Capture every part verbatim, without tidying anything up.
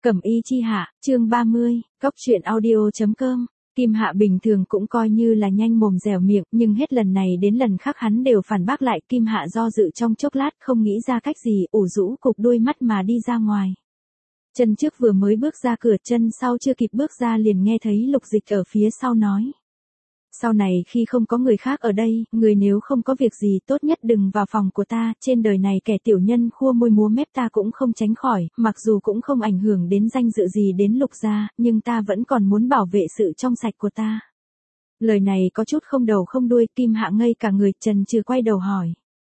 Cẩm y chi hạ, chương ba mươi, cóc truyện audio.com. Kim Hạ bình thường cũng coi như là nhanh mồm dẻo miệng, nhưng hết lần này đến lần khác hắn đều phản bác lại. Kim Hạ do dự trong chốc lát không nghĩ ra cách gì, ủ rũ cụp đuôi mắt mà đi ra ngoài. Chân trước vừa mới bước ra cửa, chân sau chưa kịp bước ra liền nghe thấy Lục Dịch ở phía sau nói. Sau này khi không có người khác ở đây, người nếu không có việc gì tốt nhất đừng vào phòng của ta, trên đời này kẻ tiểu nhân khua môi múa mép ta cũng không tránh khỏi, mặc dù cũng không ảnh hưởng đến danh dự gì đến Lục gia, nhưng ta vẫn còn muốn bảo vệ sự trong sạch của ta. Lời này có chút không đầu không đuôi, Kim Hạ ngây cả người, chần chừ quay đầu hỏi.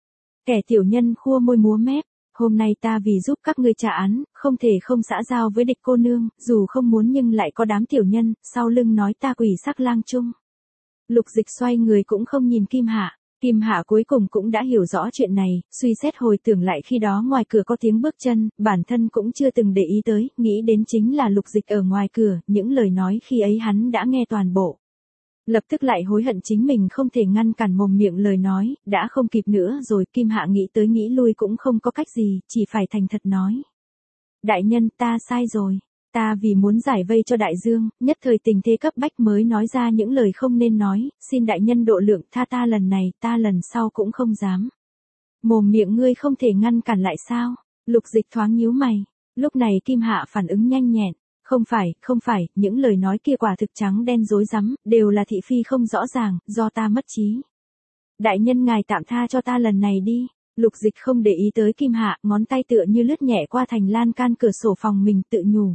Kẻ tiểu nhân khua môi múa mép, hôm nay ta vì giúp các ngươi trả án, không thể không xã giao với địch cô nương, dù không muốn nhưng lại có đám tiểu nhân, sau lưng nói ta quỷ sắc lang chung. Lục Dịch xoay người cũng không nhìn Kim Hạ, Kim Hạ cuối cùng cũng đã hiểu rõ chuyện này, suy xét hồi tưởng lại khi đó ngoài cửa có tiếng bước chân, bản thân cũng chưa từng để ý tới, nghĩ đến chính là Lục Dịch ở ngoài cửa, những lời nói khi ấy hắn đã nghe toàn bộ. Lập tức lại hối hận chính mình không thể ngăn cản mồm miệng lời nói, đã không kịp nữa rồi. Kim Hạ nghĩ tới nghĩ lui cũng không có cách gì, chỉ phải thành thật nói. Đại nhân, ta sai rồi. Ta vì muốn giải vây cho đại dương, nhất thời tình thế cấp bách mới nói ra những lời không nên nói, xin đại nhân độ lượng tha ta lần này, ta lần sau cũng không dám. Mồm miệng ngươi không thể ngăn cản lại sao? Lục Dịch thoáng nhíu mày. Lúc này Kim Hạ phản ứng nhanh nhẹn. Không phải, không phải, những lời nói kia quả thực trắng đen rối rắm, đều là thị phi không rõ ràng, do ta mất trí. Đại nhân ngài tạm tha cho ta lần này đi. Lục Dịch không để ý tới Kim Hạ, ngón tay tựa như lướt nhẹ qua thành lan can cửa sổ phòng mình, tự nhủ.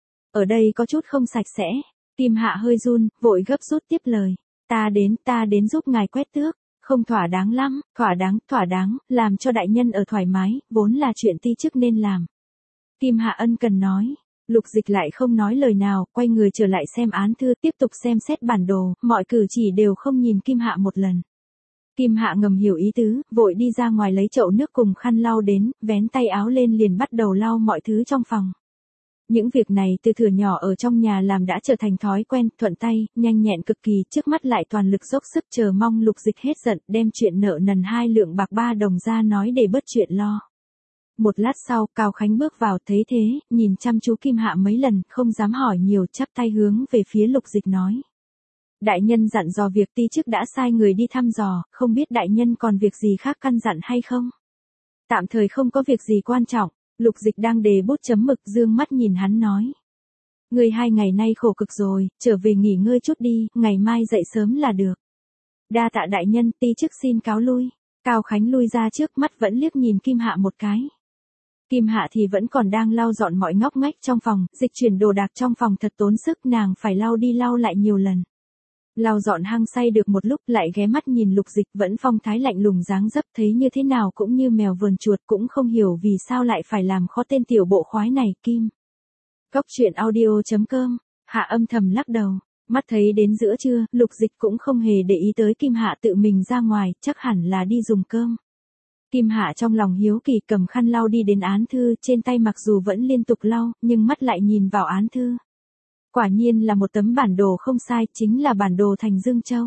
Ở đây có chút không sạch sẽ. Kim Hạ hơi run, vội gấp rút tiếp lời. Ta đến, ta đến giúp ngài quét tước. Không thỏa đáng lắm, thỏa đáng, thỏa đáng, làm cho đại nhân ở thoải mái, vốn là chuyện ti chức nên làm. Kim Hạ ân cần nói. Lục Dịch lại không nói lời nào, quay người trở lại xem án thư, tiếp tục xem xét bản đồ, mọi cử chỉ đều không nhìn Kim Hạ một lần. Kim Hạ ngầm hiểu ý tứ, vội đi ra ngoài lấy chậu nước cùng khăn lau đến, vén tay áo lên liền bắt đầu lau mọi thứ trong phòng. Những việc này từ thuở nhỏ ở trong nhà làm đã trở thành thói quen, thuận tay, nhanh nhẹn cực kỳ, trước mắt lại toàn lực dốc sức chờ mong Lục Dịch hết giận, đem chuyện nợ nần hai lượng bạc ba đồng ra nói để bớt chuyện lo. Một lát sau, Cao Khánh bước vào, thấy thế, nhìn chăm chú Kim Hạ mấy lần, không dám hỏi nhiều, chắp tay hướng về phía Lục Dịch nói. Đại nhân dặn dò việc ti chức đã sai người đi thăm dò, không biết đại nhân còn việc gì khác căn dặn hay không? Tạm thời không có việc gì quan trọng. Lục Dịch đang đề bút chấm mực, dương mắt nhìn hắn nói. Ngươi hai ngày nay khổ cực rồi, trở về nghỉ ngơi chút đi, ngày mai dậy sớm là được. Đa tạ đại nhân, ti chức xin cáo lui. Cao Khánh lui ra trước, mắt vẫn liếc nhìn Kim Hạ một cái. Kim Hạ thì vẫn còn đang lau dọn mọi ngóc ngách trong phòng, dịch chuyển đồ đạc trong phòng thật tốn sức, nàng phải lau đi lau lại nhiều lần. Lau dọn hăng say được một lúc lại ghé mắt nhìn Lục Dịch vẫn phong thái lạnh lùng dáng dấp, thấy như thế nào cũng như mèo vờn chuột, cũng không hiểu vì sao lại phải làm khó tên tiểu bộ khoái này. Kim. Cóc truyện audio.com. Hạ âm thầm lắc đầu, mắt thấy đến giữa trưa, Lục Dịch cũng không hề để ý tới Kim Hạ tự mình ra ngoài, chắc hẳn là đi dùng cơm. Kim Hạ trong lòng hiếu kỳ cầm khăn lau đi đến án thư, trên tay mặc dù vẫn liên tục lau, nhưng mắt lại nhìn vào án thư. Quả nhiên là một tấm bản đồ không sai, chính là bản đồ thành Dương Châu.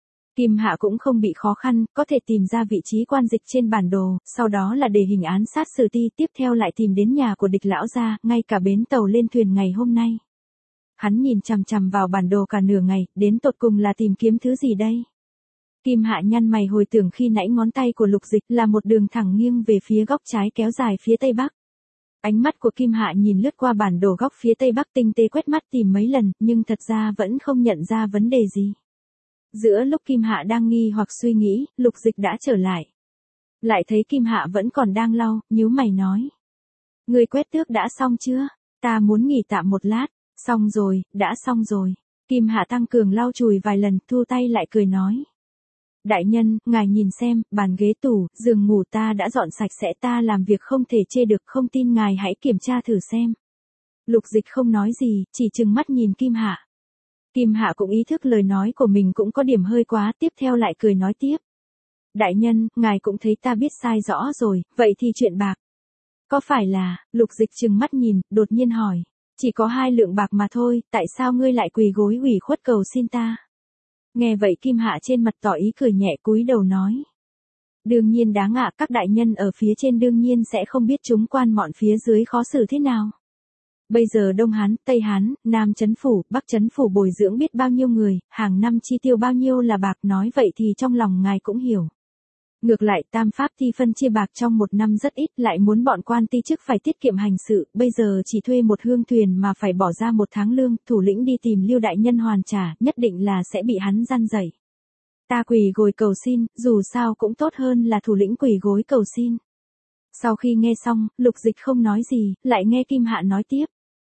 Kim Hạ cũng không bị khó khăn, có thể tìm ra vị trí quan dịch trên bản đồ, sau đó là đề hình án sát xử ti, tiếp theo lại tìm đến nhà của địch lão gia, ngay cả bến tàu lên thuyền ngày hôm nay. Hắn nhìn chằm chằm vào bản đồ cả nửa ngày, đến tột cùng là tìm kiếm thứ gì đây? Kim Hạ nhăn mày hồi tưởng khi nãy ngón tay của Lục Dịch là một đường thẳng nghiêng về phía góc trái kéo dài phía tây bắc. Ánh mắt của Kim Hạ nhìn lướt qua bản đồ góc phía tây bắc, tinh tế quét mắt tìm mấy lần, nhưng thật ra vẫn không nhận ra vấn đề gì. Giữa lúc Kim Hạ đang nghi hoặc suy nghĩ, Lục Dịch đã trở lại. Lại thấy Kim Hạ vẫn còn đang lau, nhíu mày nói. Người quét tước đã xong chưa? Ta muốn nghỉ tạm một lát. Xong rồi, đã xong rồi. Kim Hạ tăng cường lau chùi vài lần, thu tay lại cười nói. Đại nhân, ngài nhìn xem, bàn ghế tủ, giường ngủ ta đã dọn sạch sẽ, ta làm việc không thể chê được, không tin ngài hãy kiểm tra thử xem. Lục Dịch không nói gì, chỉ trừng mắt nhìn Kim Hạ. Kim Hạ cũng ý thức lời nói của mình cũng có điểm hơi quá, tiếp theo lại cười nói tiếp. Đại nhân, ngài cũng thấy ta biết sai rõ rồi, vậy thì chuyện bạc. Có phải là, Lục Dịch trừng mắt nhìn, đột nhiên hỏi. Chỉ có hai lượng bạc mà thôi, tại sao ngươi lại quỳ gối ủy khuất cầu xin ta? Nghe vậy Kim Hạ trên mặt tỏ ý cười nhẹ, cúi đầu nói. Đương nhiên đáng ạ, các đại nhân ở phía trên đương nhiên sẽ không biết chúng quan mọn phía dưới khó xử thế nào. Bây giờ Đông Hán, Tây Hán, Nam Chấn Phủ, Bắc Chấn Phủ bồi dưỡng biết bao nhiêu người, hàng năm chi tiêu bao nhiêu là bạc, nói vậy thì trong lòng ngài cũng hiểu. Ngược lại tam pháp thi phân chia bạc trong một năm rất ít, lại muốn bọn quan ti chức phải tiết kiệm hành sự, bây giờ chỉ thuê một hương thuyền mà phải bỏ ra một tháng lương, thủ lĩnh đi tìm Lưu đại nhân hoàn trả, nhất định là sẽ bị hắn gian dạy. Ta quỳ gối cầu xin, dù sao cũng tốt hơn là thủ lĩnh quỳ gối cầu xin. Sau khi nghe xong, Lục Dịch không nói gì, lại nghe Kim Hạ nói tiếp.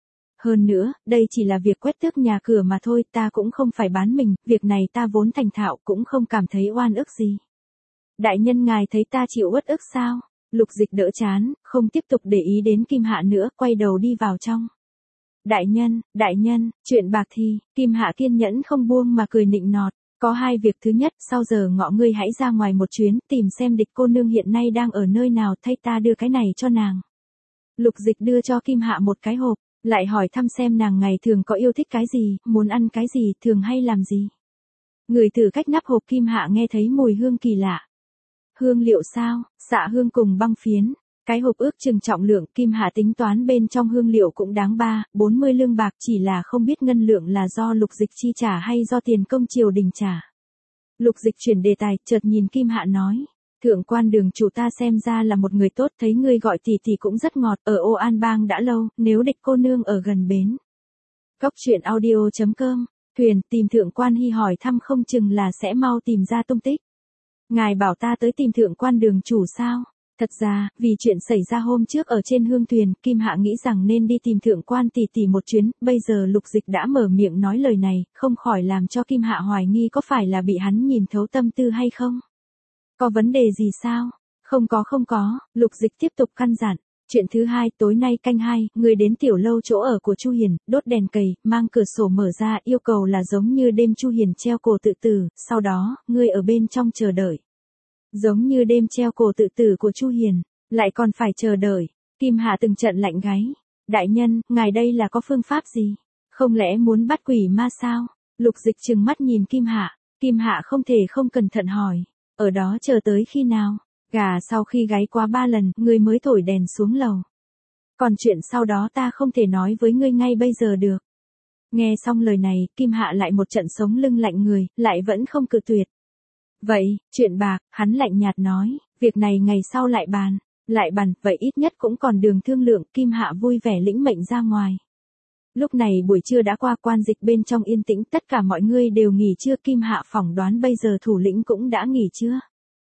Hơn nữa, đây chỉ là việc quét tước nhà cửa mà thôi, ta cũng không phải bán mình, việc này ta vốn thành thạo, cũng không cảm thấy oan ức gì. Đại nhân ngài thấy ta chịu uất ức sao? Lục Dịch đỡ chán, không tiếp tục để ý đến Kim Hạ nữa, quay đầu đi vào trong. Đại nhân, đại nhân, chuyện bạc thì, Kim Hạ kiên nhẫn không buông mà cười nịnh nọt. Có hai việc, thứ nhất, sau giờ ngọ ngươi hãy ra ngoài một chuyến, tìm xem địch cô nương hiện nay đang ở nơi nào, thay ta đưa cái này cho nàng. Lục Dịch đưa cho Kim Hạ một cái hộp, lại hỏi thăm xem nàng ngày thường có yêu thích cái gì, muốn ăn cái gì, thường hay làm gì. Người thử cách nắp hộp, Kim Hạ nghe thấy mùi hương kỳ lạ. Hương liệu sao? Xạ hương cùng băng phiến. Cái hộp ước chừng trọng lượng, Kim Hạ tính toán bên trong hương liệu cũng đáng ba, bốn mươi lương bạc, chỉ là không biết ngân lượng là do Lục Dịch chi trả hay do tiền công triều đình trả. Lục Dịch chuyển đề tài, chợt nhìn Kim Hạ nói, thượng quan đường chủ ta xem ra là một người tốt, thấy ngươi gọi tỷ tỷ cũng rất ngọt, ở Ô An Bang đã lâu, nếu địch cô nương ở gần bến. Cốc truyện audio chấm com, thuyền, tìm thượng quan Hy hỏi thăm không chừng là sẽ mau tìm ra tung tích. Ngài bảo ta tới tìm thượng quan đường chủ sao? Thật ra, vì chuyện xảy ra hôm trước ở trên hương thuyền, Kim Hạ nghĩ rằng nên đi tìm thượng quan tỷ tỷ một chuyến, bây giờ Lục Dịch đã mở miệng nói lời này, không khỏi làm cho Kim Hạ hoài nghi có phải là bị hắn nhìn thấu tâm tư hay không? Có vấn đề gì sao? Không có không có, Lục Dịch tiếp tục căn dặn. Chuyện thứ hai, tối nay canh hai, người đến tiểu lâu chỗ ở của Chu Hiền, đốt đèn cầy, mang cửa sổ mở ra, yêu cầu là giống như đêm Chu Hiền treo cổ tự tử, sau đó, ngươi ở bên trong chờ đợi. Giống như đêm treo cổ tự tử của Chu Hiền, lại còn phải chờ đợi. Kim Hạ từng trận lạnh gáy. Đại nhân, ngài đây là có phương pháp gì? Không lẽ muốn bắt quỷ ma sao? Lục Dịch trừng mắt nhìn Kim Hạ. Kim Hạ không thể không cẩn thận hỏi. Ở đó chờ tới khi nào? Gà sau khi gáy quá ba lần, ngươi mới thổi đèn xuống lầu. Còn chuyện sau đó ta không thể nói với ngươi ngay bây giờ được. Nghe xong lời này, Kim Hạ lại một trận sống lưng lạnh người, lại vẫn không cự tuyệt. Vậy, chuyện bạc, hắn lạnh nhạt nói, việc này ngày sau lại bàn, lại bàn, vậy ít nhất cũng còn đường thương lượng, Kim Hạ vui vẻ lĩnh mệnh ra ngoài. Lúc này buổi trưa đã qua, quan dịch bên trong yên tĩnh, tất cả mọi người đều nghỉ trưa, Kim Hạ phỏng đoán bây giờ thủ lĩnh cũng đã nghỉ trưa.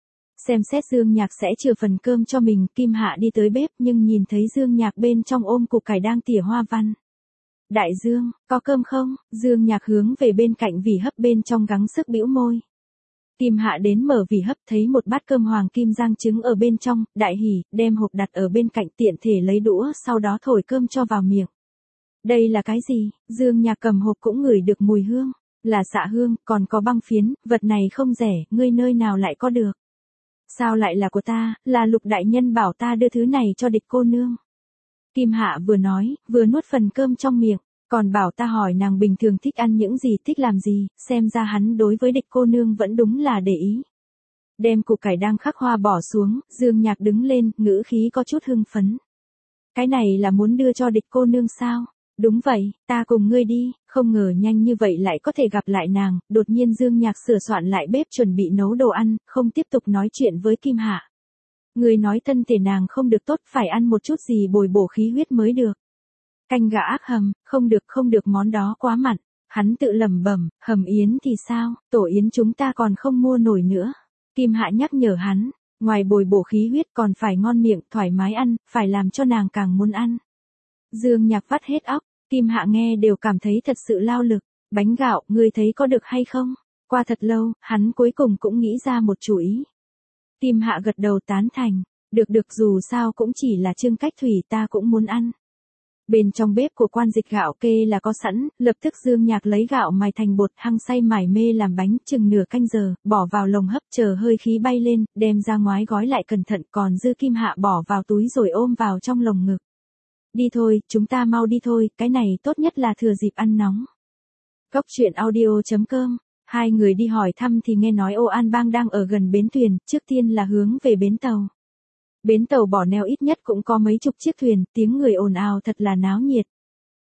Xem xét Dương Nhạc sẽ chừa phần cơm cho mình, Kim Hạ đi tới bếp nhưng nhìn thấy Dương Nhạc bên trong ôm củ cải đang tỉa hoa văn. Đại Dương, có cơm không? Dương Nhạc hướng về bên cạnh vỉ hấp bên trong gắng sức bĩu môi. Kim Hạ đến mở vỉ hấp thấy một bát cơm hoàng kim rang trứng ở bên trong, đại hỉ, đem hộp đặt ở bên cạnh tiện thể lấy đũa, sau đó thổi cơm cho vào miệng. Đây là cái gì? Dương Nhạc cầm hộp cũng ngửi được mùi hương, là xạ hương, còn có băng phiến, vật này không rẻ, ngươi nơi nào lại có được? Sao lại là của ta, là Lục đại nhân bảo ta đưa thứ này cho địch cô nương. Kim Hạ vừa nói, vừa nuốt phần cơm trong miệng, còn bảo ta hỏi nàng bình thường thích ăn những gì, thích làm gì, xem ra hắn đối với địch cô nương vẫn đúng là để ý. Đem củ cải đang khắc hoa bỏ xuống, Dương Nhạc đứng lên, ngữ khí có chút hưng phấn. Cái này là muốn đưa cho địch cô nương sao? Đúng vậy, ta cùng ngươi đi, không ngờ nhanh như vậy lại có thể gặp lại nàng, đột nhiên Dương Nhạc sửa soạn lại bếp chuẩn bị nấu đồ ăn, không tiếp tục nói chuyện với Kim Hạ. Người nói thân thể nàng không được tốt, phải ăn một chút gì bồi bổ khí huyết mới được. Canh gà ác hầm, không được không được, món đó quá mặn. Hắn tự lẩm bẩm, hầm yến thì sao, tổ yến chúng ta còn không mua nổi nữa. Kim Hạ nhắc nhở hắn, ngoài bồi bổ khí huyết còn phải ngon miệng, thoải mái ăn, phải làm cho nàng càng muốn ăn. Dương Nhạc vắt hết óc, Kim Hạ nghe đều cảm thấy thật sự lao lực. Bánh gạo, ngươi thấy có được hay không? Qua thật lâu, hắn cuối cùng cũng nghĩ ra một chủ ý. Kim Hạ gật đầu tán thành, được được, dù sao cũng chỉ là trưng cách thủy, ta cũng muốn ăn. Bên trong bếp của quan dịch gạo kê là có sẵn, lập tức Dương Nhạc lấy gạo mài thành bột, hăng xay mải mê làm bánh, chừng nửa canh giờ, bỏ vào lồng hấp, chờ hơi khí bay lên, đem ra ngoái gói lại cẩn thận, còn dư Kim Hạ bỏ vào túi rồi ôm vào trong lồng ngực. Đi thôi, chúng ta mau đi thôi, cái này tốt nhất là thừa dịp ăn nóng. Cốc truyện audio chấm com. Hai người đi hỏi thăm thì nghe nói Ô An Bang đang ở gần bến thuyền, trước tiên là hướng về bến tàu. Bến tàu bỏ neo ít nhất cũng có mấy chục chiếc thuyền, tiếng người ồn ào thật là náo nhiệt.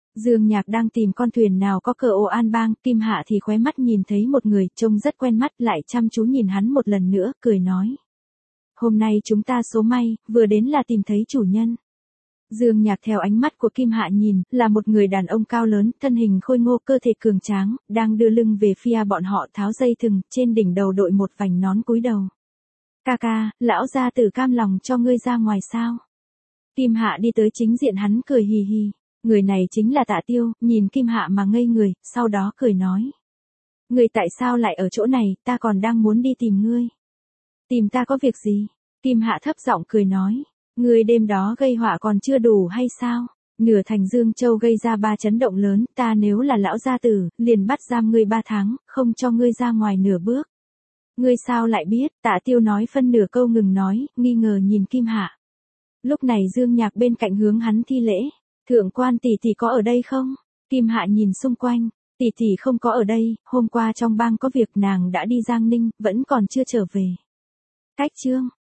Dương Nhạc đang tìm con thuyền nào có cờ ô an bang, Kim Hạ thì khóe mắt nhìn thấy một người trông rất quen mắt, lại chăm chú nhìn hắn một lần nữa, cười nói. Hôm nay chúng ta số may, vừa đến là tìm thấy chủ nhân. Dương Nhạc theo ánh mắt của Kim Hạ nhìn, là một người đàn ông cao lớn, thân hình khôi ngô, cơ thể cường tráng, đang đưa lưng về phía bọn họ, tháo dây thừng, trên đỉnh đầu đội một vành nón cúi đầu. Ca ca, lão gia tử cam lòng cho ngươi ra ngoài sao? Kim Hạ đi tới chính diện hắn, cười hì hì. Người này chính là Tạ Tiêu, nhìn Kim Hạ mà ngây người, sau đó cười nói. Ngươi tại sao lại ở chỗ này, ta còn đang muốn đi tìm ngươi. Tìm ta có việc gì? Kim Hạ thấp giọng cười nói. Ngươi đêm đó gây họa còn chưa đủ hay sao? Nửa thành Dương Châu gây ra ba chấn động lớn, ta nếu là lão gia tử, liền bắt giam ngươi ba tháng, không cho ngươi ra ngoài nửa bước. Ngươi sao lại biết? Tạ Tiêu nói phân nửa câu ngừng nói, nghi ngờ nhìn Kim Hạ. Lúc này Dương Nhạc bên cạnh hướng hắn thi lễ. Thượng quan tỷ tỷ có ở đây không? Kim Hạ nhìn xung quanh. Tỷ tỷ không có ở đây, hôm qua trong bang có việc nàng đã đi Giang Ninh, vẫn còn chưa trở về. Cách chương.